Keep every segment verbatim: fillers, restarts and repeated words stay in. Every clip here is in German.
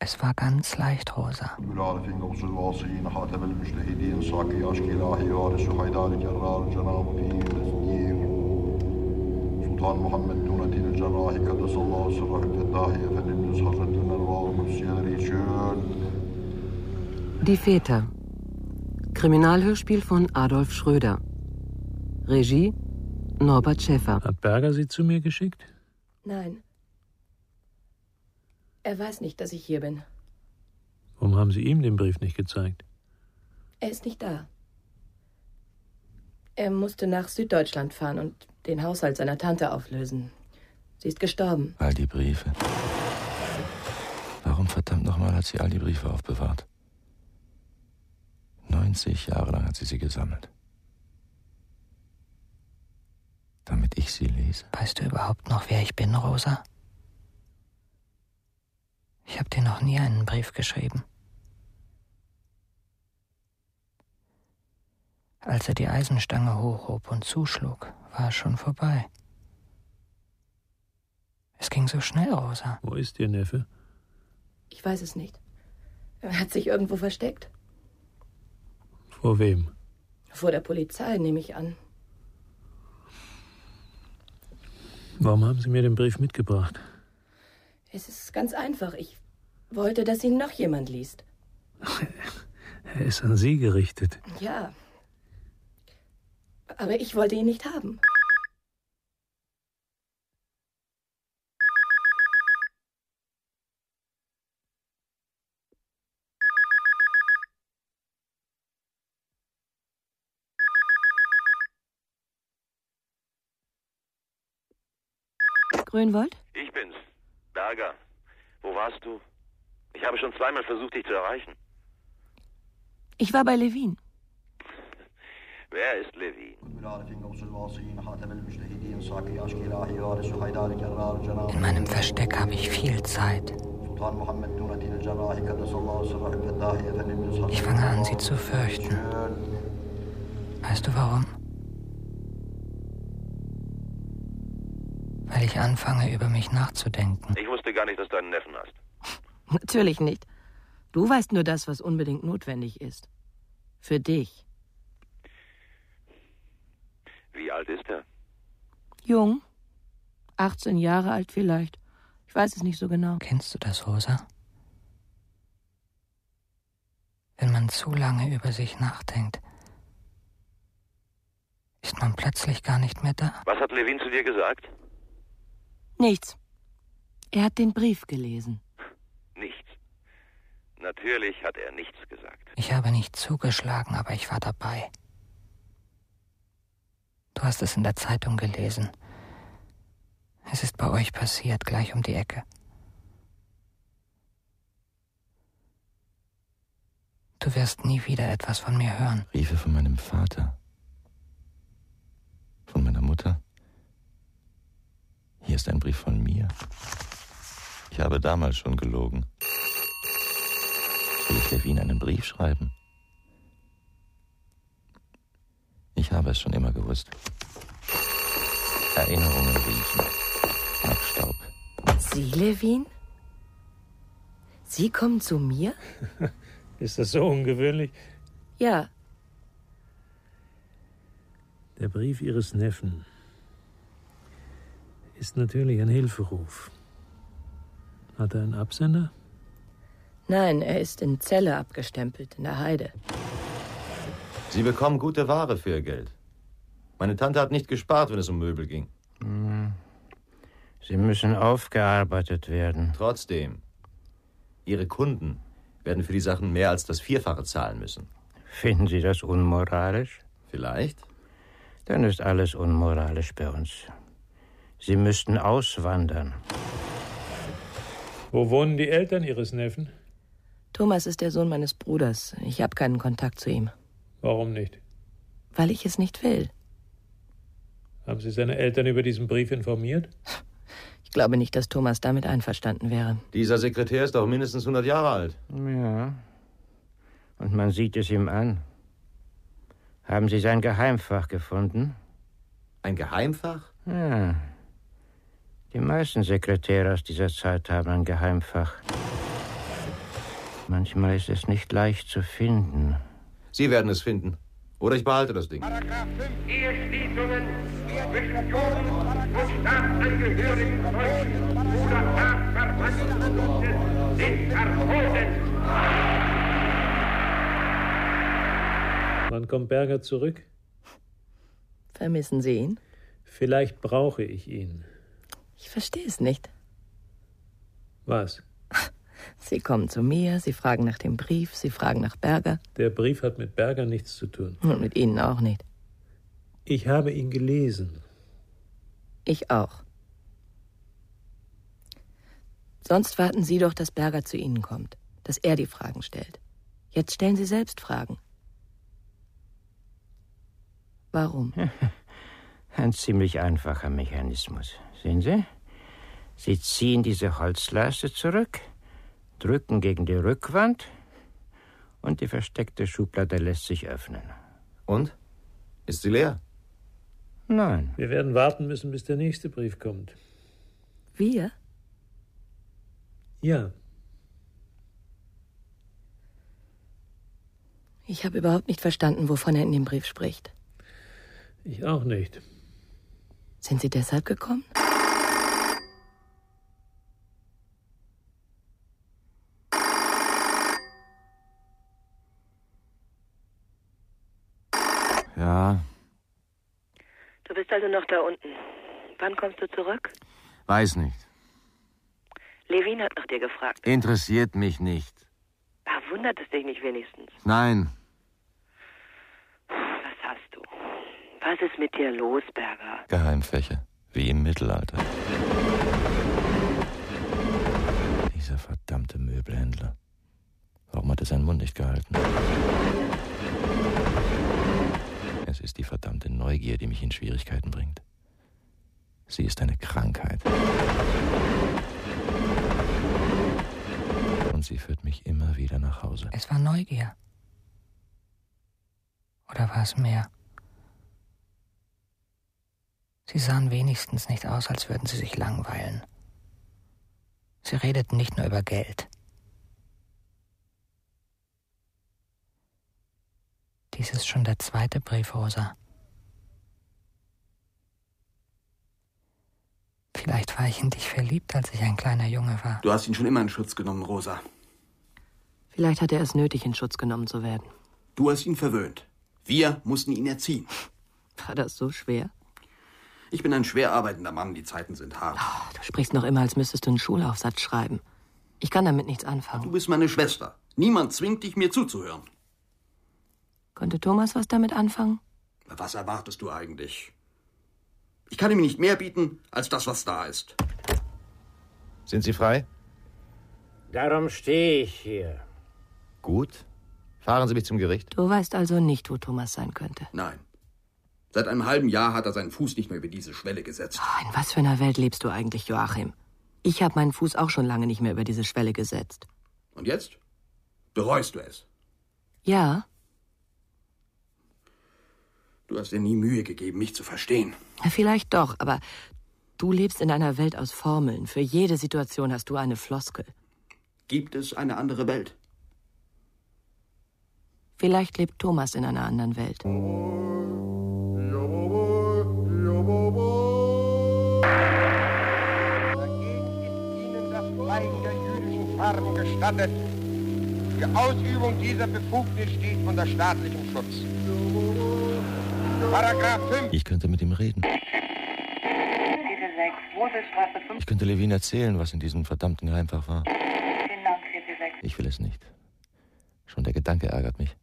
Es war ganz leicht, Rosa. Die Väter. Kriminalhörspiel von Adolf Schröder. Regie Norbert Schäffer. Hat Berger Sie zu mir geschickt? Nein. Er weiß nicht, dass ich hier bin. Warum haben Sie ihm den Brief nicht gezeigt? Er ist nicht da. Er musste nach Süddeutschland fahren und den Haushalt seiner Tante auflösen. Sie ist gestorben. All die Briefe. Warum verdammt nochmal hat sie all die Briefe aufbewahrt? neunzig Jahre lang hat sie sie gesammelt. Damit ich sie lese. Weißt du überhaupt noch, wer ich bin, Rosa? Ich habe dir noch nie einen Brief geschrieben. Als er die Eisenstange hochhob und zuschlug, war es schon vorbei. Es ging so schnell, Rosa. Wo ist Ihr Neffe? Ich weiß es nicht. Er hat sich irgendwo versteckt. Vor wem? Vor der Polizei, nehme ich an. Warum haben Sie mir den Brief mitgebracht? Es ist ganz einfach. Ich wollte, dass ihn noch jemand liest. Er ist an Sie gerichtet. Ja. Aber ich wollte ihn nicht haben. Grünwald? Ich bin's. Berger. Wo warst du? Ich habe schon zweimal versucht, dich zu erreichen. Ich war bei Levin. Wer ist Levin? In meinem Versteck habe ich viel Zeit. Ich fange an, sie zu fürchten. Weißt du warum? Weil ich anfange, über mich nachzudenken. Ich wusste gar nicht, dass du einen Neffen hast. Natürlich nicht. Du weißt nur das, was unbedingt notwendig ist. Für dich. Wie alt ist er? Jung. achtzehn Jahre alt vielleicht. Ich weiß es nicht so genau. Kennst du das, Rosa? Wenn man zu lange über sich nachdenkt, ist man plötzlich gar nicht mehr da. Was hat Levin zu dir gesagt? Nichts. Er hat den Brief gelesen. Nichts. Natürlich hat er nichts gesagt. Ich habe nicht zugeschlagen, aber ich war dabei. Du hast es in der Zeitung gelesen. Es ist bei euch passiert, gleich um die Ecke. Du wirst nie wieder etwas von mir hören. Briefe von meinem Vater. Von meiner Mutter. Hier ist ein Brief von mir. Ich habe damals schon gelogen. Soll ich Levin einen Brief schreiben? Ich habe es schon immer gewusst. Erinnerungen riechen nach Staub. Sie, Levin? Sie kommen zu mir? Ist das so ungewöhnlich? Ja. Der Brief Ihres Neffen ist natürlich ein Hilferuf. Hat er einen Absender? Nein, er ist in Celle abgestempelt, in der Heide. Sie bekommen gute Ware für Ihr Geld. Meine Tante hat nicht gespart, wenn es um Möbel ging. Sie müssen aufgearbeitet werden. Trotzdem, Ihre Kunden werden für die Sachen mehr als das Vierfache zahlen müssen. Finden Sie das unmoralisch? Vielleicht. Dann ist alles unmoralisch bei uns. Sie müssten auswandern. Wo wohnen die Eltern Ihres Neffen? Thomas ist der Sohn meines Bruders. Ich habe keinen Kontakt zu ihm. Warum nicht? Weil ich es nicht will. Haben Sie seine Eltern über diesen Brief informiert? Ich glaube nicht, dass Thomas damit einverstanden wäre. Dieser Sekretär ist doch mindestens hundert Jahre alt. Ja. Und man sieht es ihm an. Haben Sie sein Geheimfach gefunden? Ein Geheimfach? Ja. Die meisten Sekretäre aus dieser Zeit haben ein Geheimfach. Manchmal ist es nicht leicht zu finden. Sie werden es finden. Oder ich behalte das Ding. Paragraph fünf. Eheschließungen zwischen Juden und Staatsangehörigen Deutschen oder Staatsverwandten sind verboten. Wann kommt Berger zurück? Vermissen Sie ihn? Vielleicht brauche ich ihn. Ich verstehe es nicht. Was? Sie kommen zu mir, Sie fragen nach dem Brief, Sie fragen nach Berger. Der Brief hat mit Berger nichts zu tun. Und mit Ihnen auch nicht. Ich habe ihn gelesen. Ich auch. Sonst warten Sie doch, dass Berger zu Ihnen kommt, dass er die Fragen stellt. Jetzt stellen Sie selbst Fragen. Warum? Ein ziemlich einfacher Mechanismus. Sehen Sie? Sie ziehen diese Holzleiste zurück, drücken gegen die Rückwand und die versteckte Schublade lässt sich öffnen. Und? Ist sie leer? Nein. Wir werden warten müssen, bis der nächste Brief kommt. Wir? Ja. Ich habe überhaupt nicht verstanden, wovon er in dem Brief spricht. Ich auch nicht. Sind Sie deshalb gekommen? Ja. Du bist also noch da unten. Wann kommst du zurück? Weiß nicht. Levin hat nach dir gefragt. Interessiert mich nicht. Ah, wundert es dich nicht wenigstens? Nein. Was hast du? Was ist mit dir los, Berger? Geheimfächer. Wie im Mittelalter. Dieser verdammte Möbelhändler. Warum hat er seinen Mund nicht gehalten? Es ist die verdammte Neugier, die mich in Schwierigkeiten bringt. Sie ist eine Krankheit. Und sie führt mich immer wieder nach Hause. Es war Neugier. Oder war es mehr? Sie sahen wenigstens nicht aus, als würden sie sich langweilen. Sie redeten nicht nur über Geld. Dies ist schon der zweite Brief, Rosa. Vielleicht war ich in dich verliebt, als ich ein kleiner Junge war. Du hast ihn schon immer in Schutz genommen, Rosa. Vielleicht hat er es nötig, in Schutz genommen zu werden. Du hast ihn verwöhnt. Wir mussten ihn erziehen. War das so schwer? Ich bin ein schwer arbeitender Mann, die Zeiten sind hart. Oh, du sprichst noch immer, als müsstest du einen Schulaufsatz schreiben. Ich kann damit nichts anfangen. Du bist meine Schwester. Niemand zwingt dich, mir zuzuhören. Konnte Thomas was damit anfangen? Was erwartest du eigentlich? Ich kann ihm nicht mehr bieten, als das, was da ist. Sind Sie frei? Darum stehe ich hier. Gut. Fahren Sie mich zum Gericht. Du weißt also nicht, wo Thomas sein könnte. Nein. Seit einem halben Jahr hat er seinen Fuß nicht mehr über diese Schwelle gesetzt. Oh, in was für einer Welt lebst du eigentlich, Joachim? Ich habe meinen Fuß auch schon lange nicht mehr über diese Schwelle gesetzt. Und jetzt? Bereust du es? Ja. Du hast dir nie Mühe gegeben, mich zu verstehen. Ja, vielleicht doch, aber du lebst in einer Welt aus Formeln. Für jede Situation hast du eine Floskel. Gibt es eine andere Welt? Vielleicht lebt Thomas in einer anderen Welt. Dagegen ist Ihnen das Schweigen der jüdischen Farben gestattet. Die Ausübung dieser Befugnis steht unter staatlichem Schutz. Paragraph fünf. Ich könnte mit ihm reden. Ich könnte Levin erzählen, was in diesem verdammten Geheimfach war. Ich will es nicht. Schon der Gedanke ärgert mich.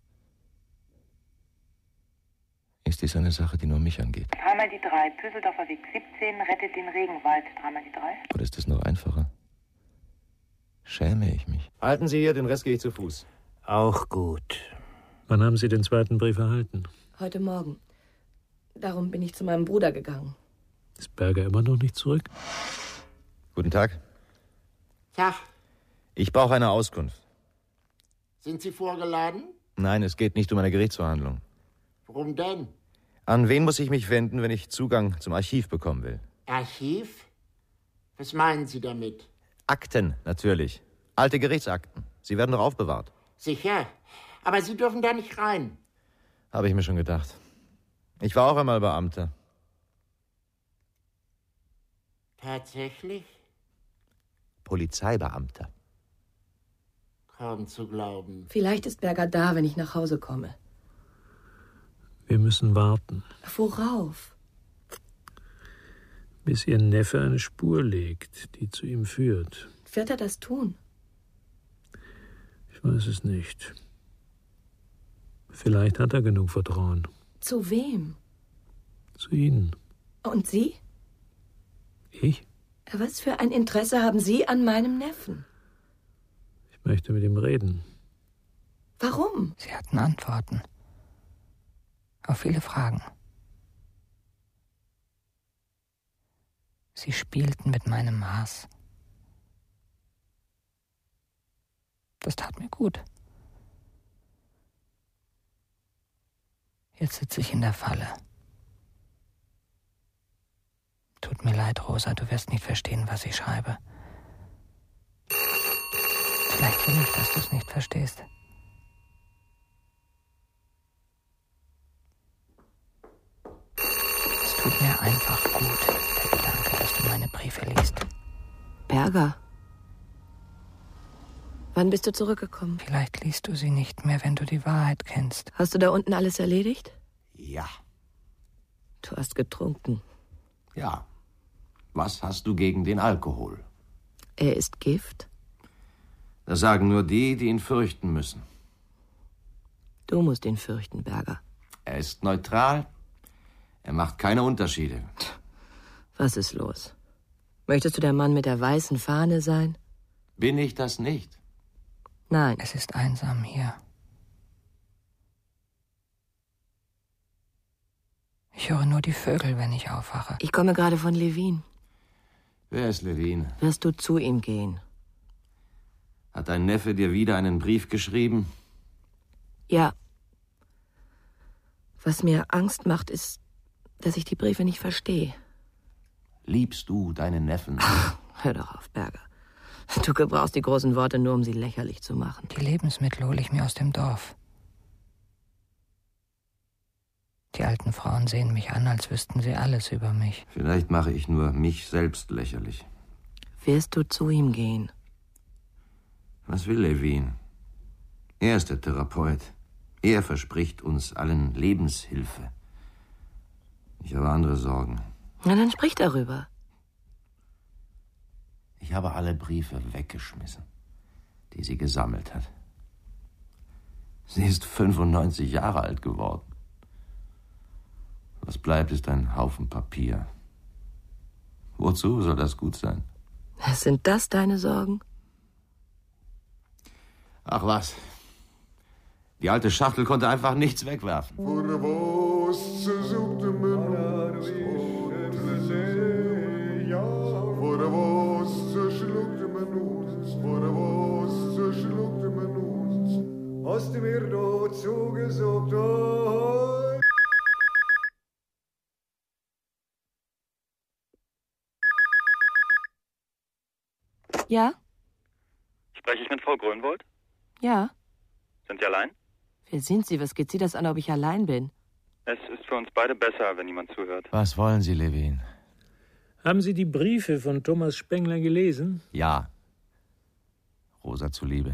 Ist dies eine Sache, die nur mich angeht? Dreimal die drei, Püsseldorfer Weg siebzehn, rettet den Regenwald. Dreimal die drei. Oder ist es noch einfacher? Schäme ich mich. Halten Sie hier, den Rest gehe ich zu Fuß. Auch gut. Wann haben Sie den zweiten Brief erhalten? Heute Morgen. Darum bin ich zu meinem Bruder gegangen. Ist Berger immer noch nicht zurück? Guten Tag. Tag. Ich brauche eine Auskunft. Sind Sie vorgeladen? Nein, es geht nicht um eine Gerichtsverhandlung. Warum denn? An wen muss ich mich wenden, wenn ich Zugang zum Archiv bekommen will? Archiv? Was meinen Sie damit? Akten, natürlich. Alte Gerichtsakten. Sie werden doch aufbewahrt. Sicher. Aber Sie dürfen da nicht rein. Habe ich mir schon gedacht. Ich war auch einmal Beamter. Tatsächlich? Polizeibeamter. Kaum zu glauben. Vielleicht ist Berger da, wenn ich nach Hause komme. Wir müssen warten. Worauf? Bis Ihr Neffe eine Spur legt, die zu ihm führt. Wird er das tun? Ich weiß es nicht. Vielleicht hat er genug Vertrauen. Zu wem? Zu Ihnen. Und Sie? Ich? Was für ein Interesse haben Sie an meinem Neffen? Ich möchte mit ihm reden. Warum? Sie hatten Antworten. Auf viele Fragen. Sie spielten mit meinem Hass. Das tat mir gut. Jetzt sitze ich in der Falle. Tut mir leid, Rosa, du wirst nicht verstehen, was ich schreibe. Vielleicht will ich, dass du es nicht verstehst. Es tut mir einfach gut, der Gedanke, dass du meine Briefe liest. Berger. Wann bist du zurückgekommen? Vielleicht liest du sie nicht mehr, wenn du die Wahrheit kennst. Hast du da unten alles erledigt? Ja. Du hast getrunken. Ja. Was hast du gegen den Alkohol? Er ist Gift? Das sagen nur die, die ihn fürchten müssen. Du musst ihn fürchten, Berger. Er ist neutral. Er macht keine Unterschiede. Was ist los? Möchtest du der Mann mit der weißen Fahne sein? Bin ich das nicht? Nein. Es ist einsam hier. Ich höre nur die Vögel, wenn ich aufwache. Ich komme gerade von Levin. Wer ist Levin? Wirst du zu ihm gehen? Hat dein Neffe dir wieder einen Brief geschrieben? Ja. Was mir Angst macht, ist, dass ich die Briefe nicht verstehe. Liebst du deinen Neffen? Ach, hör doch auf, Berger. Du gebrauchst die großen Worte nur, um sie lächerlich zu machen. Die Lebensmittel hole ich mir aus dem Dorf. Die alten Frauen sehen mich an, als wüssten sie alles über mich. Vielleicht mache ich nur mich selbst lächerlich. Wirst du zu ihm gehen? Was will Levin? Er ist der Therapeut. Er verspricht uns allen Lebenshilfe. Ich habe andere Sorgen. Na, dann sprich darüber. Ich habe alle Briefe weggeschmissen, die sie gesammelt hat. Sie ist fünfundneunzig Jahre alt geworden. Was bleibt, ist ein Haufen Papier. Wozu soll das gut sein? Sind das deine Sorgen? Ach was. Die alte Schachtel konnte einfach nichts wegwerfen. Hast du mir da zugesagt, oh? Ja? Spreche ich mit Frau Grönwold? Ja. Sind Sie allein? Wer sind Sie? Was geht Sie das an, ob ich allein bin? Es ist für uns beide besser, wenn niemand zuhört. Was wollen Sie, Levin? Haben Sie die Briefe von Thomas Spengler gelesen? Ja. Rosa zuliebe.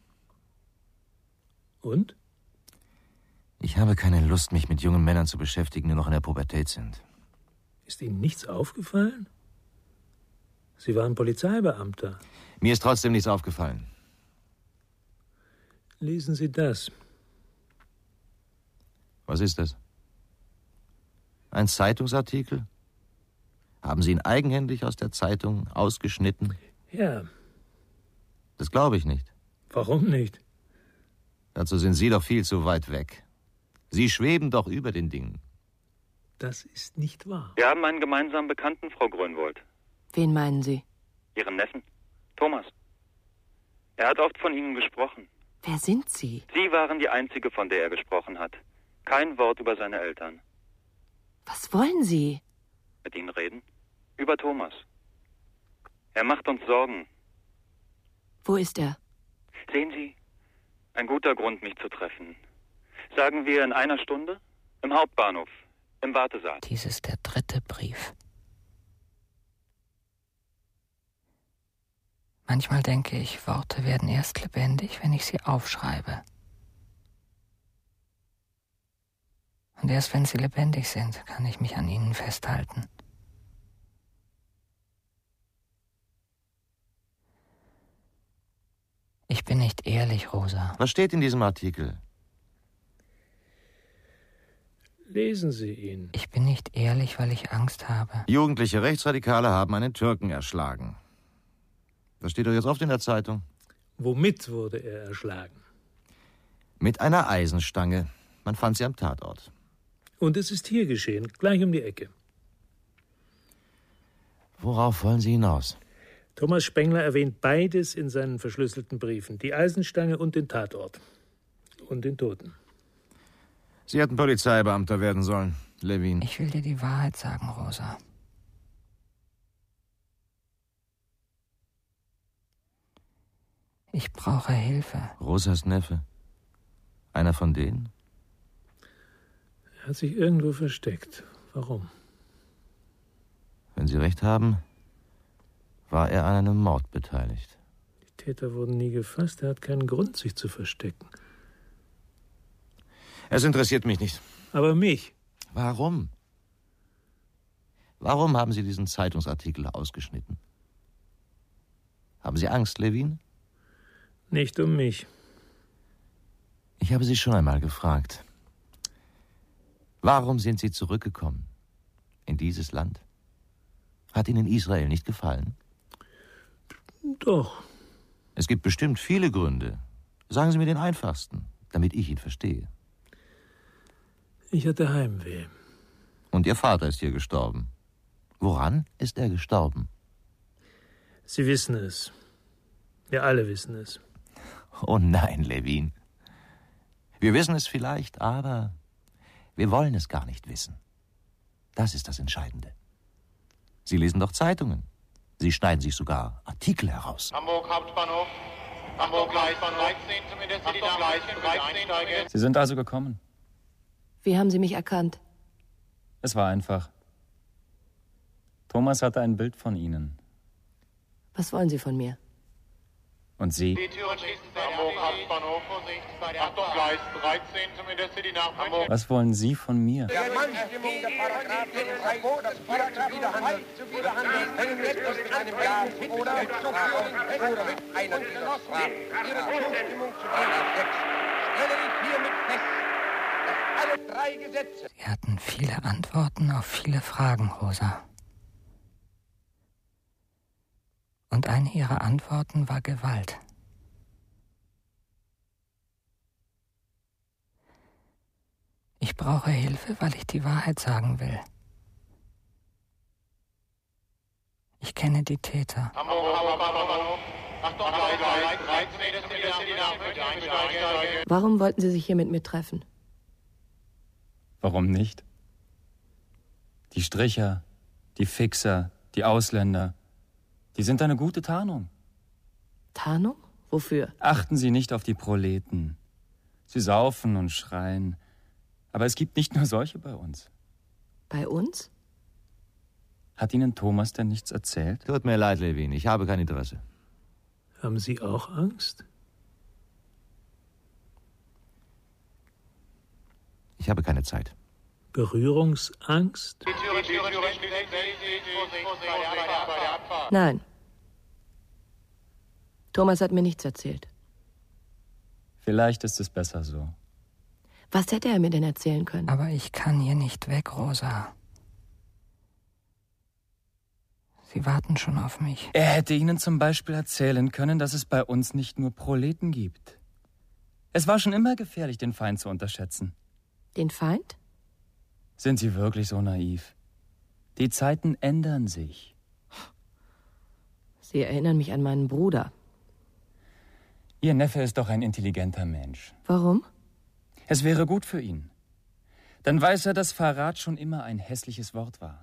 Und? Ich habe keine Lust, mich mit jungen Männern zu beschäftigen, die noch in der Pubertät sind. Ist Ihnen nichts aufgefallen? Sie waren Polizeibeamter. Mir ist trotzdem nichts aufgefallen. Lesen Sie das. Was ist das? Ein Zeitungsartikel? Haben Sie ihn eigenhändig aus der Zeitung ausgeschnitten? Ja. Das glaube ich nicht. Warum nicht? Dazu sind Sie doch viel zu weit weg. Sie schweben doch über den Dingen. Das ist nicht wahr. Wir haben einen gemeinsamen Bekannten, Frau Grönwold. Wen meinen Sie? Ihren Neffen, Thomas. Er hat oft von Ihnen gesprochen. Wer sind Sie? Sie waren die Einzige, von der er gesprochen hat. Kein Wort über seine Eltern. Was wollen Sie? Mit Ihnen reden? Über Thomas. Er macht uns Sorgen. Wo ist er? Sehen Sie, ein guter Grund, mich zu treffen. Sagen wir in einer Stunde? Im Hauptbahnhof, im Wartesaal. Dies ist der dritte Brief. Manchmal denke ich, Worte werden erst lebendig, wenn ich sie aufschreibe. Und erst wenn sie lebendig sind, kann ich mich an ihnen festhalten. Ich bin nicht ehrlich, Rosa. Was steht in diesem Artikel? Lesen Sie ihn. Ich bin nicht ehrlich, weil ich Angst habe. Jugendliche Rechtsradikale haben einen Türken erschlagen. Das steht doch jetzt oft in der Zeitung. Womit wurde er erschlagen? Mit einer Eisenstange. Man fand sie am Tatort. Und es ist hier geschehen, gleich um die Ecke. Worauf wollen Sie hinaus? Thomas Spengler erwähnt beides in seinen verschlüsselten Briefen. Die Eisenstange und den Tatort. Und den Toten. Sie hätten Polizeibeamter werden sollen, Levin. Ich will dir die Wahrheit sagen, Rosa. Ich brauche Hilfe. Rosas Neffe. Einer von denen? Er hat sich irgendwo versteckt. Warum? Wenn Sie recht haben, war er an einem Mord beteiligt. Die Täter wurden nie gefasst. Er hat keinen Grund, sich zu verstecken. Es interessiert mich nicht. Aber mich? Warum? Warum haben Sie diesen Zeitungsartikel ausgeschnitten? Haben Sie Angst, Levin? Nicht um mich. Ich habe Sie schon einmal gefragt. Warum sind Sie zurückgekommen in dieses Land? Hat Ihnen Israel nicht gefallen? Doch. Es gibt bestimmt viele Gründe. Sagen Sie mir den einfachsten, damit ich ihn verstehe. Ich hatte Heimweh. Und Ihr Vater ist hier gestorben. Woran ist er gestorben? Sie wissen es. Wir alle wissen es. Oh nein, Levin. Wir wissen es vielleicht, aber wir wollen es gar nicht wissen. Das ist das Entscheidende. Sie lesen doch Zeitungen. Sie schneiden sich sogar Artikel heraus. Hamburg Hauptbahnhof. Hamburg Gleis dreizehn, zumindest die Nachrichten einsteigen. Sie sind also gekommen. Wie haben Sie mich erkannt? Es war einfach. Thomas hatte ein Bild von Ihnen. Was wollen Sie von mir? Und Sie? Die Türen schließen sich. Hamburg Hauptbahnhof. Vorsicht bei der Achtung, Gleis dreizehn, zumindest die Nachrichten. Was wollen Sie von mir? Der Mannstimmung der Paragraphen im Verbot, das Paragraph zuwiderhandelt, zuwiderhandelt, Hängnis in einem Jahr oder mit Zuführung oder mit einer dieser Strafen. Ihre Zustimmung zu diesem Text stelle ich hiermit fest, dass alle drei Gesetze... Sie hatten viele Antworten auf viele Fragen, Rosa. Und eine ihrer Antworten war Gewalt. Ich brauche Hilfe, weil ich die Wahrheit sagen will. Ich kenne die Täter. Warum wollten Sie sich hier mit mir treffen? Warum nicht? Die Stricher, die Fixer, die Ausländer, die sind eine gute Tarnung. Tarnung? Wofür? Achten Sie nicht auf die Proleten. Sie saufen und schreien. Aber es gibt nicht nur solche bei uns. Bei uns? Hat Ihnen Thomas denn nichts erzählt? Tut mir leid, Levin, ich habe kein Interesse. Haben Sie auch Angst? Ich habe keine Zeit. Berührungsangst? Nein. Thomas hat mir nichts erzählt. Vielleicht ist es besser so. Was hätte er mir denn erzählen können? Aber ich kann hier nicht weg, Rosa. Sie warten schon auf mich. Er hätte Ihnen zum Beispiel erzählen können, dass es bei uns nicht nur Proleten gibt. Es war schon immer gefährlich, den Feind zu unterschätzen. Den Feind? Sind Sie wirklich so naiv? Die Zeiten ändern sich. Sie erinnern mich an meinen Bruder. Ihr Neffe ist doch ein intelligenter Mensch. Warum? Es wäre gut für ihn. Dann weiß er, dass Verrat schon immer ein hässliches Wort war.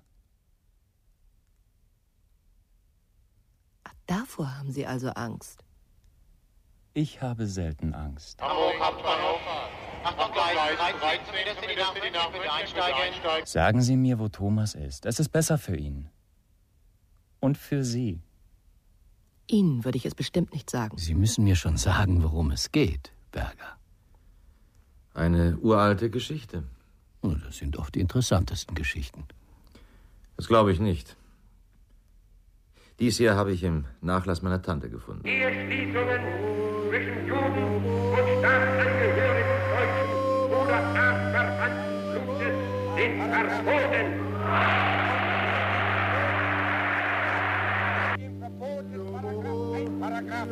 Ach, davor haben Sie also Angst. Ich habe selten Angst. Hamburg Hauptbahnhof. Achtung, Gleis dreizehn in der City nach München, bitte einsteigen. Sagen Sie mir, wo Thomas ist. Es ist besser für ihn. Und für Sie. Ihnen würde ich es bestimmt nicht sagen. Sie müssen mir schon sagen, worum es geht, Berger. Eine uralte Geschichte. Oh, das sind oft die interessantesten Geschichten. Das glaube ich nicht. Dies hier habe ich im Nachlass meiner Tante gefunden. Eheschließungen zwischen Juden und staatsangehörigen Deutschen oder artverwandten Blutes sind verboten. Dem Verbot des Paragraph eins, Paragraph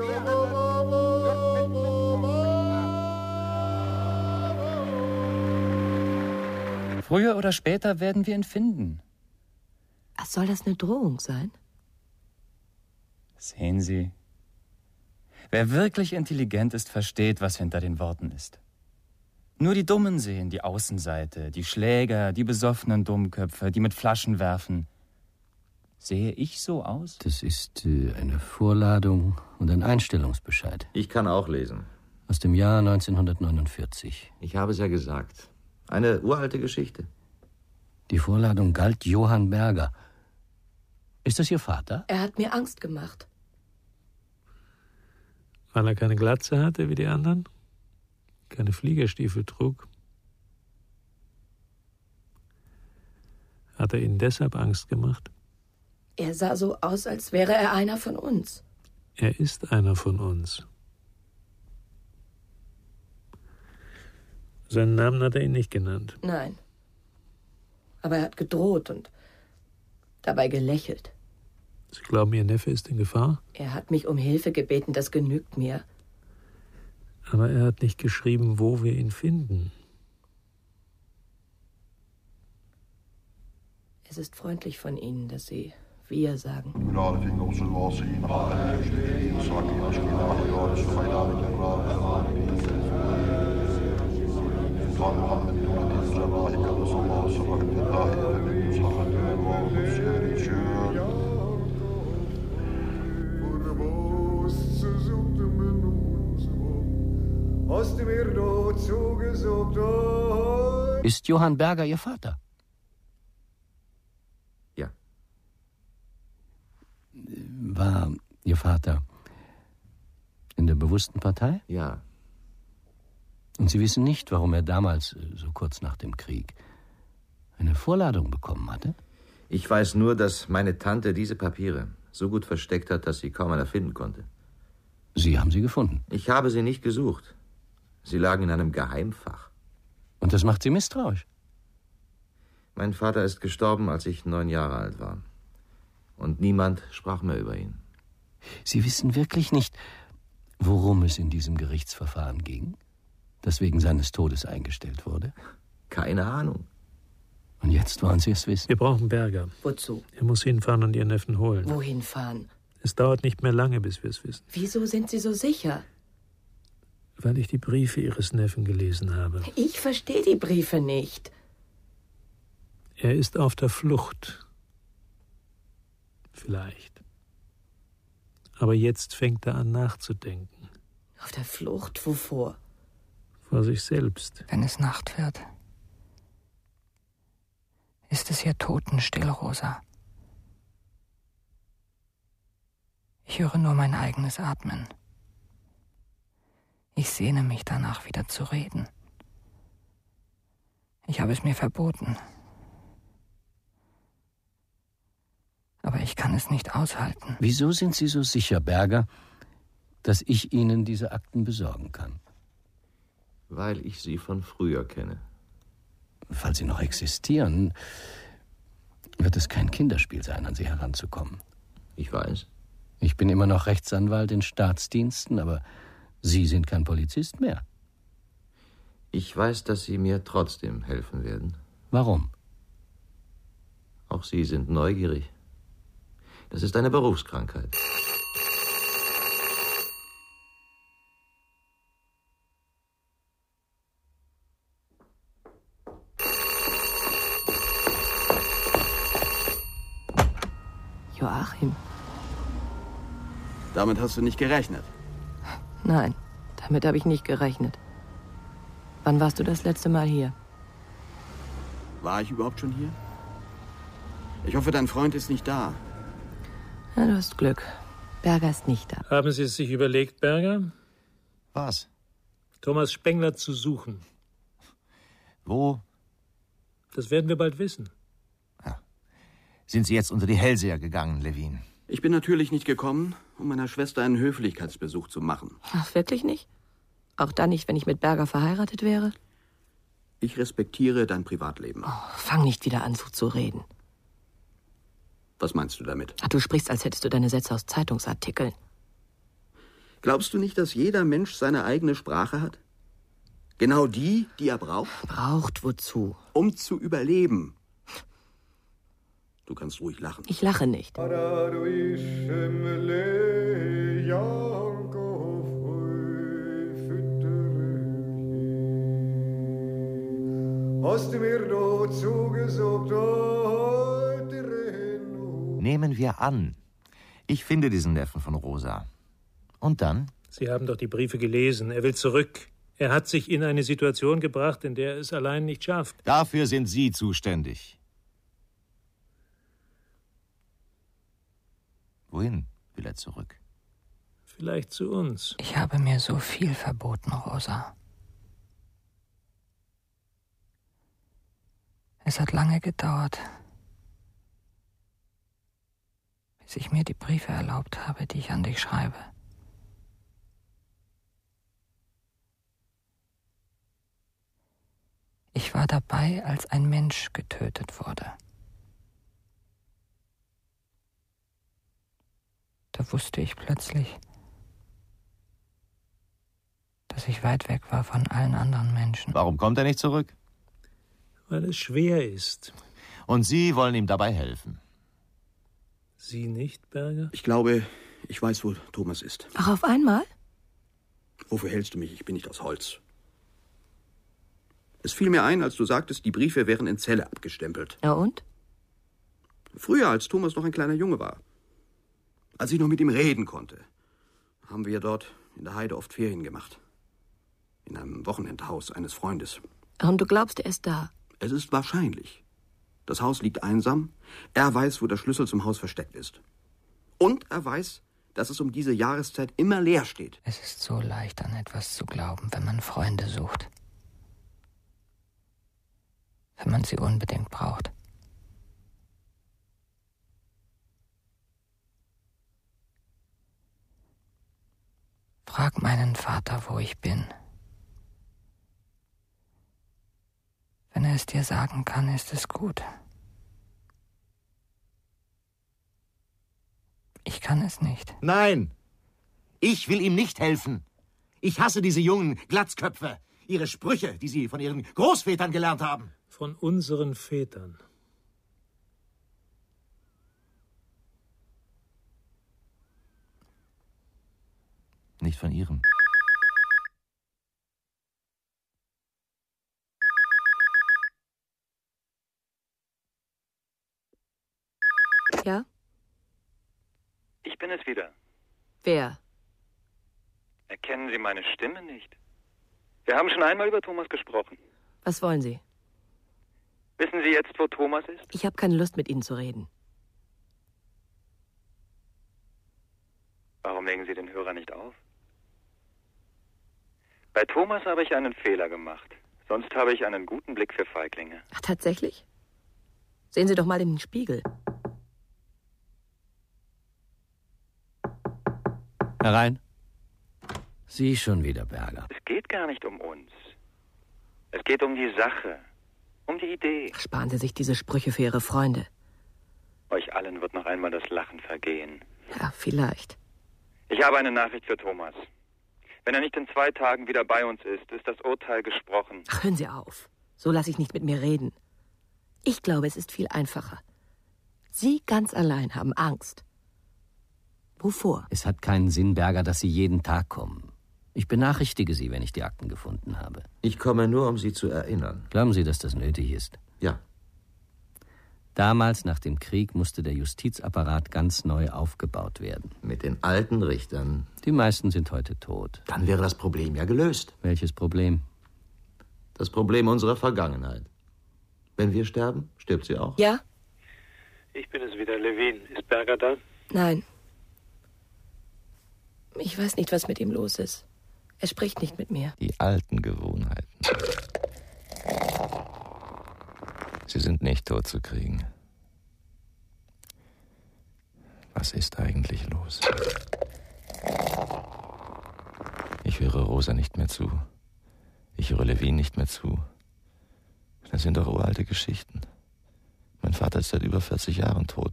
Früher oder später werden wir ihn finden. Ach, soll das eine Drohung sein? Sehen Sie, wer wirklich intelligent ist, versteht, was hinter den Worten ist. Nur die Dummen sehen die Außenseite, die Schläger, die besoffenen Dummköpfe, die mit Flaschen werfen. Sehe ich so aus? Das ist äh, eine Vorladung und ein Einstellungsbescheid. Ich kann auch lesen. Aus dem Jahr neunzehnhundertneunundvierzig. Ich habe es ja gesagt. Eine uralte Geschichte. Die Vorladung galt Johann Berger. Ist das Ihr Vater? Er hat mir Angst gemacht. Weil er keine Glatze hatte wie die anderen? Keine Fliegerstiefel trug? Hat er Ihnen deshalb Angst gemacht? Er sah so aus, als wäre er einer von uns. Er ist einer von uns. Seinen Namen hat er Ihnen nicht genannt. Nein. Aber er hat gedroht und dabei gelächelt. Sie glauben, Ihr Neffe ist in Gefahr? Er hat mich um Hilfe gebeten, das genügt mir. Aber er hat nicht geschrieben, wo wir ihn finden. Es ist freundlich von Ihnen, dass Sie wir sagen. Ist Johann Berger Ihr Vater? Ja. War Ihr Vater in der bewussten Partei? Ja. Und Sie wissen nicht, warum er damals, so kurz nach dem Krieg, eine Vorladung bekommen hatte? Ich weiß nur, dass meine Tante diese Papiere so gut versteckt hat, dass sie kaum einer finden konnte. Sie haben sie gefunden? Ich habe sie nicht gesucht. Sie lagen in einem Geheimfach. Und das macht Sie misstrauisch? Mein Vater ist gestorben, als ich neun Jahre alt war. Und niemand sprach mehr über ihn. Sie wissen wirklich nicht, worum es in diesem Gerichtsverfahren ging, das wegen seines Todes eingestellt wurde? Keine Ahnung. Und jetzt wollen Sie es wissen? Wir brauchen Berger. Wozu? Er muss hinfahren und Ihren Neffen holen. Wohin fahren? Es dauert nicht mehr lange, bis wir es wissen. Wieso sind Sie so sicher? Weil ich die Briefe Ihres Neffen gelesen habe. Ich verstehe die Briefe nicht. Er ist auf der Flucht. Vielleicht. Aber jetzt fängt er an nachzudenken. Auf der Flucht? Wovor? Vor sich selbst. Wenn es Nacht wird, ist es hier totenstill, Rosa. Ich höre nur mein eigenes Atmen. Ich sehne mich danach, wieder zu reden. Ich habe es mir verboten. Aber ich kann es nicht aushalten. Wieso sind Sie so sicher, Berger, dass ich Ihnen diese Akten besorgen kann? Weil ich sie von früher kenne. Falls sie noch existieren, wird es kein Kinderspiel sein, an sie heranzukommen. Ich weiß. Ich bin immer noch Rechtsanwalt in Staatsdiensten, aber Sie sind kein Polizist mehr. Ich weiß, dass Sie mir trotzdem helfen werden. Warum? Auch Sie sind neugierig. Das ist eine Berufskrankheit. Joachim. Damit hast du nicht gerechnet. Nein. Damit habe ich nicht gerechnet. Wann warst du das letzte Mal hier? War ich überhaupt schon hier? Ich hoffe, dein Freund ist nicht da. Ja, du hast Glück. Berger ist nicht da. Haben Sie es sich überlegt, Berger? Was? Thomas Spengler zu suchen. Wo? Das werden wir bald wissen. Ja. Sind Sie jetzt unter die Hellseher gegangen, Levin? Ich bin natürlich nicht gekommen, um meiner Schwester einen Höflichkeitsbesuch zu machen. Ach, wirklich nicht? Auch dann nicht, wenn ich mit Berger verheiratet wäre? Ich respektiere dein Privatleben. Oh, fang nicht wieder an, so zu reden. Was meinst du damit? Ach, du sprichst, als hättest du deine Sätze aus Zeitungsartikeln. Glaubst du nicht, dass jeder Mensch seine eigene Sprache hat? Genau die, die er braucht? Braucht wozu? Um zu überleben. Du kannst ruhig lachen. Ich lache nicht. Hast du mir da zugesagt, Nehmen wir an, ich finde diesen Neffen von Rosa. Und dann? Sie haben doch die Briefe gelesen. Er will zurück. Er hat sich in eine Situation gebracht, in der er es allein nicht schafft. Dafür sind Sie zuständig. Wohin will er zurück? Vielleicht zu uns. Ich habe mir so viel verboten, Rosa. Es hat lange gedauert, bis ich mir die Briefe erlaubt habe, die ich an dich schreibe. Ich war dabei, als ein Mensch getötet wurde. Da wusste ich plötzlich, dass ich weit weg war von allen anderen Menschen. Warum kommt er nicht zurück? Weil es schwer ist. Und Sie wollen ihm dabei helfen? Sie nicht, Berger? Ich glaube, ich weiß, wo Thomas ist. Ach, auf einmal? Wofür hältst du mich? Ich bin nicht aus Holz. Es fiel mir ein, als du sagtest, die Briefe wären in Celle abgestempelt. Ja, und? Früher, als Thomas noch ein kleiner Junge war. Als ich noch mit ihm reden konnte, haben wir dort in der Heide oft Ferien gemacht. In einem Wochenendhaus eines Freundes. Und du glaubst, er ist da? Es ist wahrscheinlich. Das Haus liegt einsam. Er weiß, wo der Schlüssel zum Haus versteckt ist. Und er weiß, dass es um diese Jahreszeit immer leer steht. Es ist so leicht, an etwas zu glauben, wenn man Freunde sucht. Wenn man sie unbedingt braucht. Frag meinen Vater, wo ich bin. Wenn er es dir sagen kann, ist es gut. Ich kann es nicht. Nein, ich will ihm nicht helfen. Ich hasse diese jungen Glatzköpfe, ihre Sprüche, die sie von ihren Großvätern gelernt haben. Von unseren Vätern. Nicht von ihrem. Ja? Ich bin es wieder. Wer? Erkennen Sie meine Stimme nicht? Wir haben schon einmal über Thomas gesprochen. Was wollen Sie? Wissen Sie jetzt, wo Thomas ist? Ich habe keine Lust, mit Ihnen zu reden. Warum legen Sie den Hörer nicht auf? Bei Thomas habe ich einen Fehler gemacht. Sonst habe ich einen guten Blick für Feiglinge. Ach, tatsächlich? Sehen Sie doch mal in den Spiegel. Herein. Sie schon wieder, Berger. Es geht gar nicht um uns. Es geht um die Sache. Um die Idee. Ach, sparen Sie sich diese Sprüche für Ihre Freunde. Euch allen wird noch einmal das Lachen vergehen. Ja, vielleicht. Ich habe eine Nachricht für Thomas. Wenn er nicht in zwei Tagen wieder bei uns ist, ist das Urteil gesprochen. Ach, hören Sie auf. So lasse ich nicht mit mir reden. Ich glaube, es ist viel einfacher. Sie ganz allein haben Angst. Wovor? Es hat keinen Sinn, Berger, dass Sie jeden Tag kommen. Ich benachrichtige Sie, wenn ich die Akten gefunden habe. Ich komme nur, um Sie zu erinnern. Glauben Sie, dass das nötig ist? Ja. Damals, nach dem Krieg, musste der Justizapparat ganz neu aufgebaut werden. Mit den alten Richtern? Die meisten sind heute tot. Dann wäre das Problem ja gelöst. Welches Problem? Das Problem unserer Vergangenheit. Wenn wir sterben, stirbt sie auch? Ja? Ich bin es wieder, Levin. Ist Berger da? Nein. Ich weiß nicht, was mit ihm los ist. Er spricht nicht mit mir. Die alten Gewohnheiten. Sie sind nicht tot zu kriegen. Was ist eigentlich los? Ich höre Rosa nicht mehr zu. Ich höre Levin nicht mehr zu. Das sind doch uralte Geschichten. Mein Vater ist seit über vierzig Jahren tot.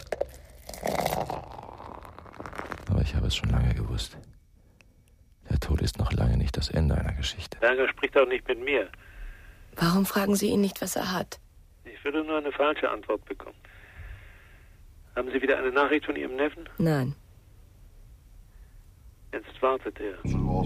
Aber ich habe es schon lange gewusst. Der Tod ist noch lange nicht das Ende einer Geschichte. Berger spricht auch nicht mit mir. Warum fragen Sie ihn nicht, was er hat? Ich würde nur eine falsche Antwort bekommen. Haben Sie wieder eine Nachricht von Ihrem Neffen? Nein. Jetzt wartet er.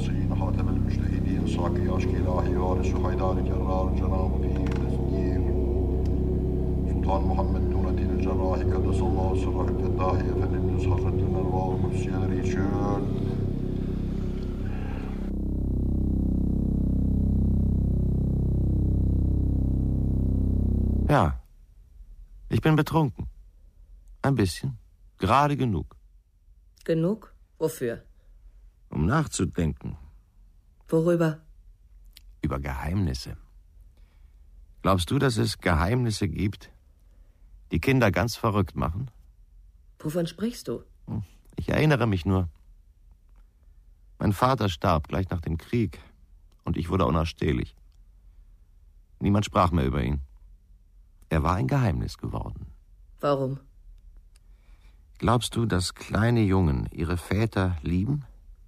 Ja, ich bin betrunken. Ein bisschen. Gerade genug. Genug? Wofür? Um nachzudenken. Worüber? Über Geheimnisse. Glaubst du, dass es Geheimnisse gibt, die Kinder ganz verrückt machen? Wovon sprichst du? Ich erinnere mich nur. Mein Vater starb gleich nach dem Krieg und ich wurde unausstehlich. Niemand sprach mehr über ihn. Er war ein Geheimnis geworden. Warum? Glaubst du, dass kleine Jungen ihre Väter lieben?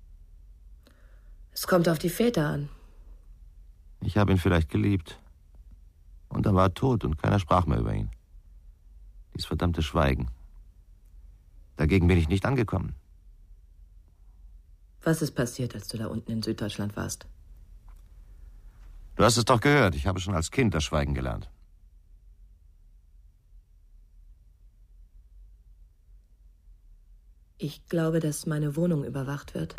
Es kommt auf die Väter an. Ich habe ihn vielleicht geliebt. Und dann war er tot und keiner sprach mehr über ihn. Dies verdammte Schweigen. Dagegen bin ich nicht angekommen. Was ist passiert, als du da unten in Süddeutschland warst? Du hast es doch gehört. Ich habe schon als Kind das Schweigen gelernt. Ich glaube, dass meine Wohnung überwacht wird.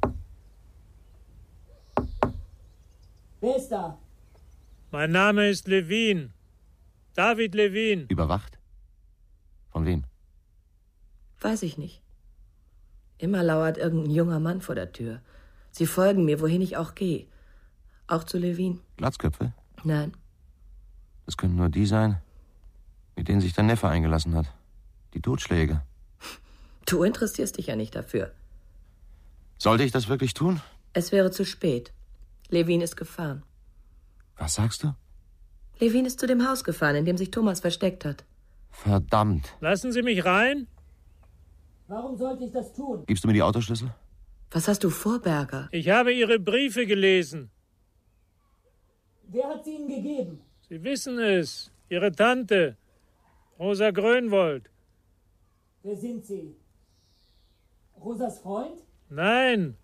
Wer ist da? Mein Name ist Levin. David Levin. Überwacht? Von wem? Weiß ich nicht. Immer lauert irgendein junger Mann vor der Tür. Sie folgen mir, wohin ich auch gehe. Auch zu Levin. Glatzköpfe? Nein. Das können nur die sein, mit denen sich dein Neffe eingelassen hat. Die Totschläge. Du interessierst dich ja nicht dafür. Sollte ich das wirklich tun? Es wäre zu spät. Levin ist gefahren. Was sagst du? Levin ist zu dem Haus gefahren, in dem sich Thomas versteckt hat. Verdammt. Lassen Sie mich rein? Warum sollte ich das tun? Gibst du mir die Autoschlüssel? Was hast du vor, Berger? Ich habe Ihre Briefe gelesen. Wer hat sie Ihnen gegeben? Sie wissen es. Ihre Tante, Rosa Grönwold. Wer sind Sie? Rosas Freund? Nein.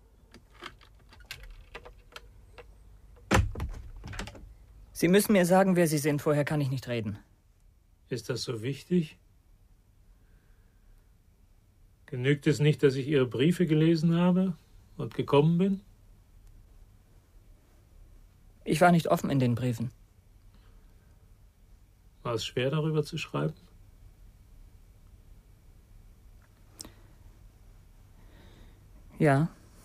Sie müssen mir sagen, wer Sie sind. Vorher kann ich nicht reden. Ist das so wichtig? Genügt es nicht, dass ich Ihre Briefe gelesen habe und gekommen bin? Ich war nicht offen in den Briefen. War es schwer, darüber zu schreiben? Ja.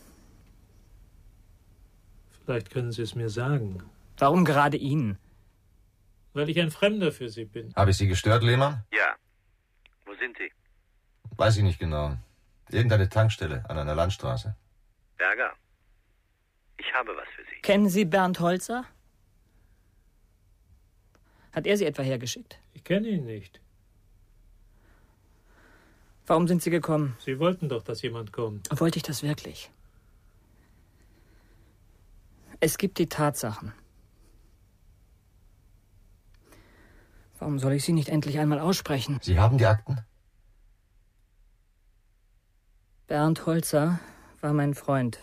Vielleicht können Sie es mir sagen. Warum gerade Ihnen? Weil ich ein Fremder für Sie bin. Habe ich Sie gestört, Lehmann? Ja. Wo sind Sie? Weiß ich nicht genau. Irgendeine Tankstelle an einer Landstraße. Berger, ich habe was für Sie. Kennen Sie Bernd Holzer? Hat er Sie etwa hergeschickt? Ich kenne ihn nicht. Warum sind Sie gekommen? Sie wollten doch, dass jemand kommt. Wollte ich das wirklich? Es gibt die Tatsachen. Warum soll ich sie nicht endlich einmal aussprechen? Sie haben die Akten? Bernd Holzer war mein Freund.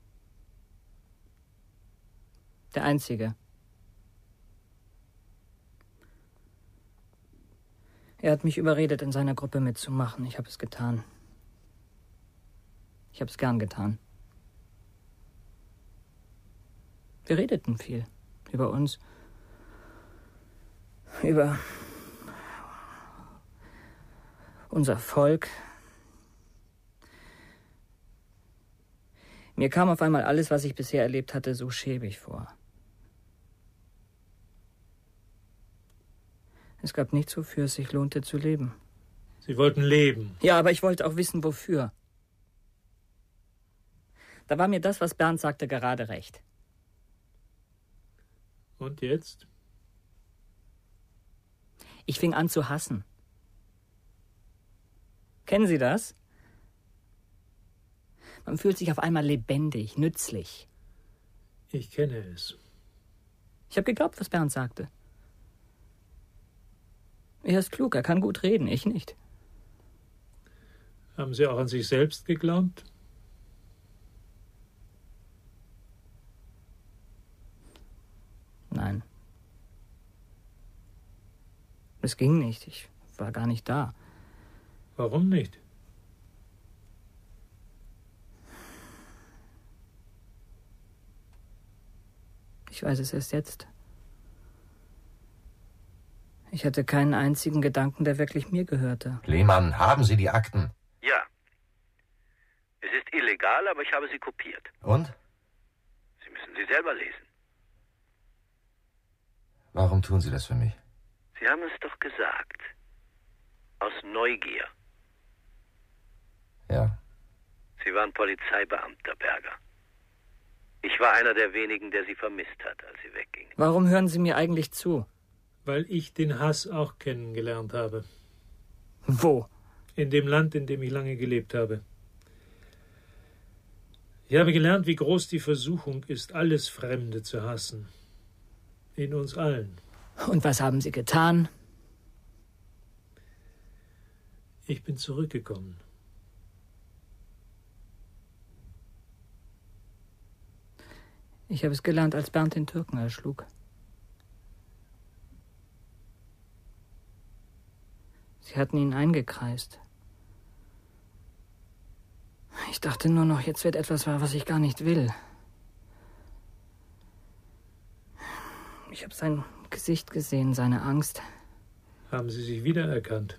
Der einzige. Er hat mich überredet, in seiner Gruppe mitzumachen. Ich habe es getan. Ich habe es gern getan. Wir redeten viel über uns, über unser Volk. Mir kam auf einmal alles, was ich bisher erlebt hatte, so schäbig vor. Es gab nichts, wofür es sich lohnte zu leben. Sie wollten leben. Ja, aber ich wollte auch wissen, wofür. Da war mir das, was Bernd sagte, gerade recht. Und jetzt? Ich fing an zu hassen. Kennen Sie das? Man fühlt sich auf einmal lebendig, nützlich. Ich kenne es. Ich habe geglaubt, was Bernd sagte. Er ist klug, er kann gut reden, ich nicht. Haben Sie auch an sich selbst geglaubt? Nein. Es ging nicht, ich war gar nicht da. Warum nicht? Ich weiß es erst jetzt. Ich hatte keinen einzigen Gedanken, der wirklich mir gehörte. Lehmann, haben Sie die Akten? Ja. Es ist illegal, aber ich habe sie kopiert. Und? Sie müssen sie selber lesen. Warum tun Sie das für mich? Sie haben es doch gesagt. Aus Neugier. Ja. Sie waren Polizeibeamter, Berger. Ich war einer der wenigen, der Sie vermisst hat, als Sie weggingen. Warum hören Sie mir eigentlich zu? Weil ich den Hass auch kennengelernt habe. Wo? In dem Land, in dem ich lange gelebt habe. Ich habe gelernt, wie groß die Versuchung ist, alles Fremde zu hassen. In uns allen. Und was haben Sie getan? Ich bin zurückgekommen. Ich habe es gelernt, als Bernd den Türken erschlug. Sie hatten ihn eingekreist. Ich dachte nur noch, jetzt wird etwas wahr, was ich gar nicht will. Ich habe sein Gesicht gesehen, seine Angst. Haben Sie sich wiedererkannt?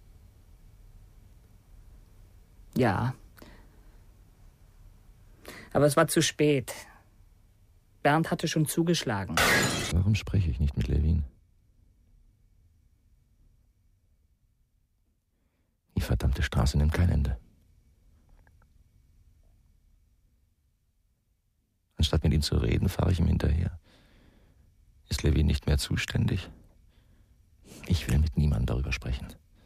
Ja. Aber es war zu spät. Bernd hatte schon zugeschlagen. Warum spreche ich nicht mit Levin? Die verdammte Straße nimmt kein Ende. Anstatt mit ihm zu reden, fahre ich ihm hinterher. Ist Levin nicht mehr zuständig? Ich will mit niemandem darüber sprechen.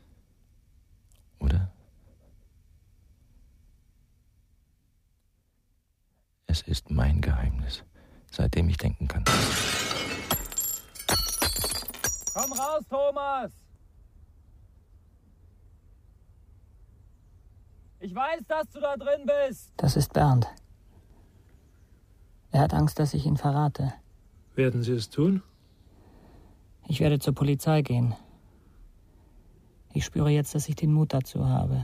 Oder? Es ist mein Geheimnis, seitdem ich denken kann. Komm raus, Thomas! Ich weiß, dass du da drin bist. Das ist Bernd. Er hat Angst, dass ich ihn verrate. Werden Sie es tun? Ich werde zur Polizei gehen. Ich spüre jetzt, dass ich den Mut dazu habe.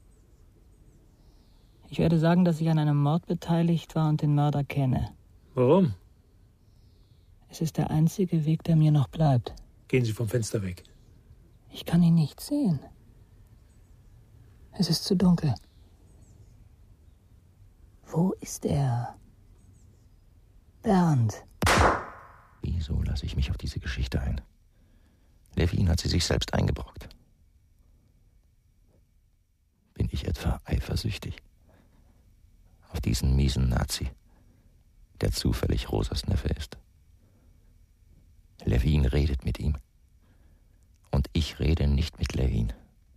Ich werde sagen, dass ich an einem Mord beteiligt war und den Mörder kenne. Warum? Es ist der einzige Weg, der mir noch bleibt. Gehen Sie vom Fenster weg. Ich kann ihn nicht sehen. Es ist zu dunkel. Wo ist er? Bernd. Wieso lasse ich mich auf diese Geschichte ein? Levin hat sie sich selbst eingebrockt. Bin ich etwa eifersüchtig? Auf diesen miesen Nazi, der zufällig Rosas Neffe ist. Levin redet mit ihm. Und ich rede nicht mit Levin.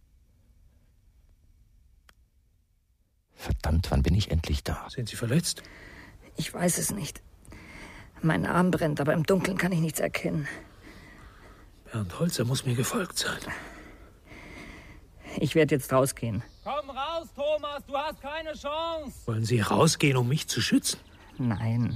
Verdammt, wann bin ich endlich da? Sind Sie verletzt? Ich weiß es nicht. Mein Arm brennt, aber im Dunkeln kann ich nichts erkennen. Bernd Holzer muss mir gefolgt sein. Ich werde jetzt rausgehen. Komm raus, Thomas, du hast keine Chance. Wollen Sie rausgehen, um mich zu schützen? Nein.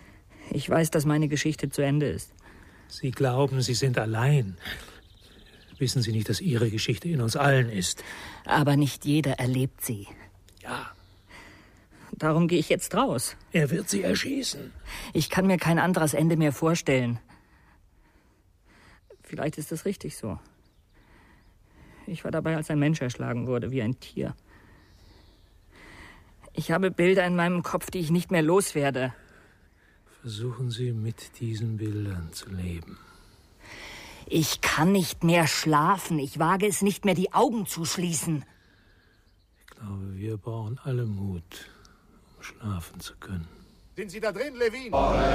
Ich weiß, dass meine Geschichte zu Ende ist. Sie glauben, Sie sind allein. Wissen Sie nicht, dass Ihre Geschichte in uns allen ist? Aber nicht jeder erlebt sie. Ja. Darum gehe ich jetzt raus. Er wird Sie erschießen. Ich kann mir kein anderes Ende mehr vorstellen. Vielleicht ist es richtig so. Ich war dabei, als ein Mensch erschlagen wurde, wie ein Tier. Ich habe Bilder in meinem Kopf, die ich nicht mehr loswerde. Versuchen Sie, mit diesen Bildern zu leben. Ich kann nicht mehr schlafen. Ich wage es nicht mehr, die Augen zu schließen. Ich glaube, wir brauchen alle Mut, um schlafen zu können. Sind Sie da drin, Levin?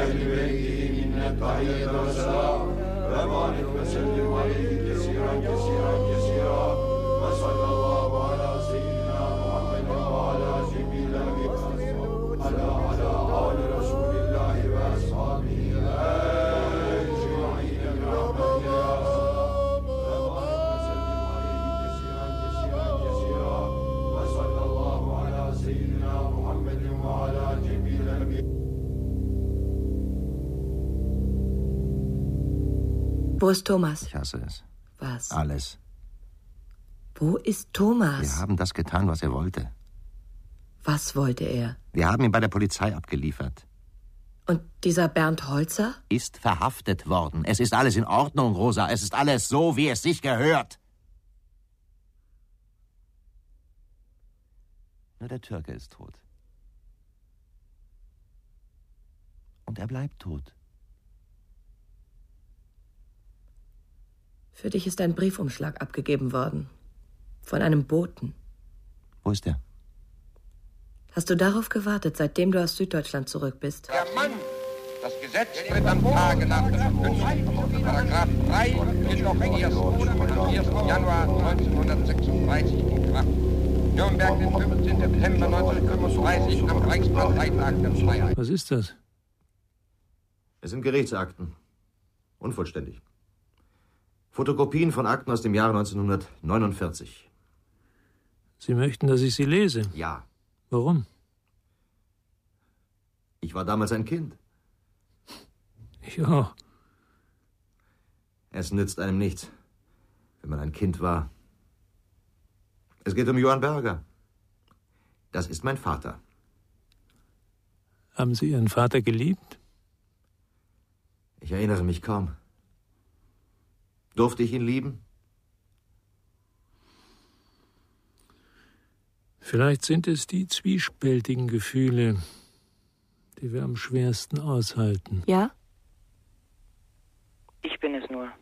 Wo ist Thomas? Ich hasse es. Was? Alles. Wo ist Thomas? Wir haben das getan, was er wollte. Was wollte er? Wir haben ihn bei der Polizei abgeliefert. Und dieser Bernd Holzer? Ist verhaftet worden. Es ist alles in Ordnung, Rosa. Es ist alles so, wie es sich gehört. Nur der Türke ist tot. Und er bleibt tot. Für dich ist ein Briefumschlag abgegeben worden. Von einem Boten. Wo ist er? Hast du darauf gewartet, seitdem du aus Süddeutschland zurück bist? Der Mann, das Gesetz tritt am Tage nach der Verkündung. Paragraph drei jedoch erst am ersten Januar neunzehnhundertsechsunddreißig in Kraft. Nürnberg, den fünfzehnten September neunzehnhundertfünfunddreißig, am Reichsparteitag der Freiheit. Was ist das? Es sind Gerichtsakten. Unvollständig. Fotokopien von Akten aus dem Jahre neunzehnhundertneunundvierzig. Sie möchten, dass ich sie lese? Ja. Warum? Ich war damals ein Kind. Ich auch. Es nützt einem nichts, wenn man ein Kind war. Es geht um Johann Berger. Das ist mein Vater. Haben Sie Ihren Vater geliebt? Ich erinnere mich kaum. Durfte ich ihn lieben? Vielleicht sind es die zwiespältigen Gefühle, die wir am schwersten aushalten. Ja? Ich bin es nur.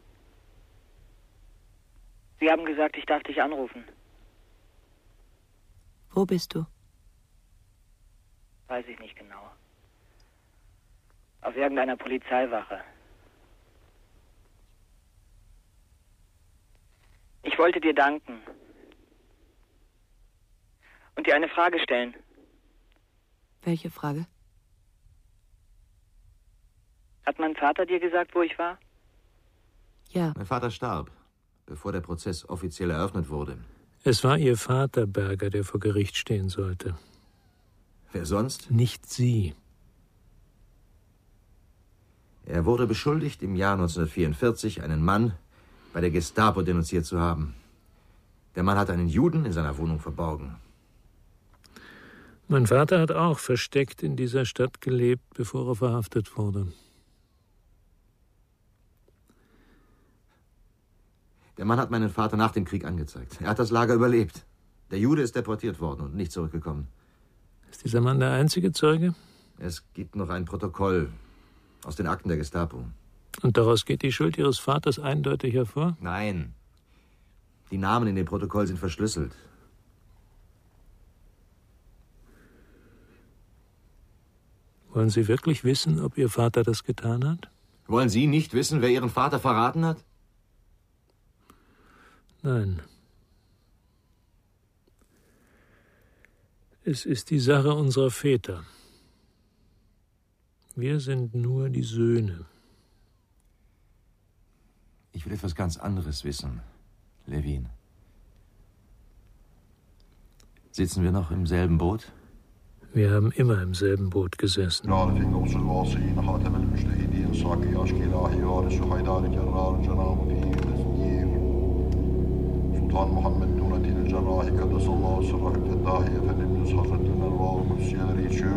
Sie haben gesagt, ich darf dich anrufen. Wo bist du? Weiß ich nicht genau. Auf irgendeiner Polizeiwache. Ich wollte dir danken. Und dir eine Frage stellen. Welche Frage? Hat mein Vater dir gesagt, wo ich war? Ja. Mein Vater starb, bevor der Prozess offiziell eröffnet wurde. Es war Ihr Vater, Berger, der vor Gericht stehen sollte. Wer sonst? Nicht Sie. Er wurde beschuldigt, im Jahr neunzehnhundertvierundvierzig einen Mann bei der Gestapo denunziert zu haben. Der Mann hat einen Juden in seiner Wohnung verborgen. Mein Vater hat auch versteckt in dieser Stadt gelebt, bevor er verhaftet wurde. Der Mann hat meinen Vater nach dem Krieg angezeigt. Er hat das Lager überlebt. Der Jude ist deportiert worden und nicht zurückgekommen. Ist dieser Mann der einzige Zeuge? Es gibt noch ein Protokoll aus den Akten der Gestapo. Und daraus geht die Schuld Ihres Vaters eindeutig hervor? Nein. Die Namen in dem Protokoll sind verschlüsselt. Wollen Sie wirklich wissen, ob Ihr Vater das getan hat? Wollen Sie nicht wissen, wer Ihren Vater verraten hat? Nein. Es ist die Sache unserer Väter. Wir sind nur die Söhne. Ich will etwas ganz anderes wissen, Levin. Sitzen wir noch im selben Boot? Wir haben immer im selben Boot gesessen. Sultan Muhammed Dunatin Cerrahi Kaddesallahu Sırrahü Feddahi Efendimiz Hazretleri Ervâhu Kutsiyeleri için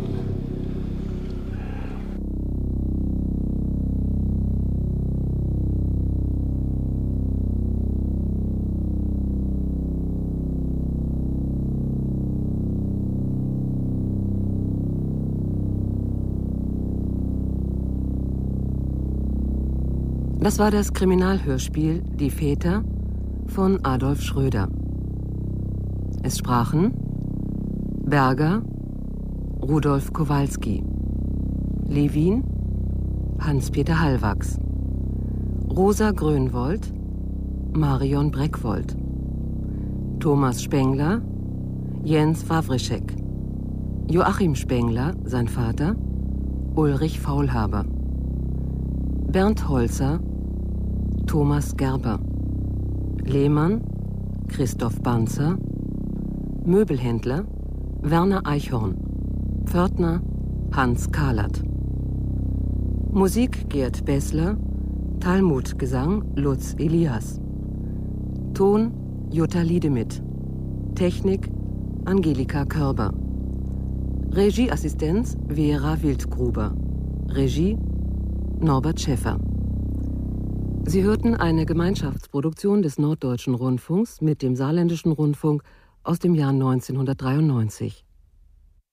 Das war das Kriminalhörspiel Die Väter von Adolf Schröder. Es sprachen Berger, Rudolf Kowalski, Lewin, Hans-Peter Hallwachs, Rosa Grönwold, Marion Breckwold, Thomas Spengler, Jens Wawrischek, Joachim Spengler, sein Vater, Ulrich Faulhaber, Bernd Holzer, Thomas Gerber, Lehmann, Christoph Banzer, Möbelhändler, Werner Eichhorn, Pförtner, Hans Kahlert. Musik Gerd Bessler, Talmudgesang Lutz Elias. Ton Jutta Liedemith. Technik Angelika Körber. Regieassistenz Vera Wildgruber. Regie Norbert Schäffer. Sie hörten eine Gemeinschaftsproduktion des Norddeutschen Rundfunks mit dem Saarländischen Rundfunk aus dem Jahr neunzehnhundertdreiundneunzig.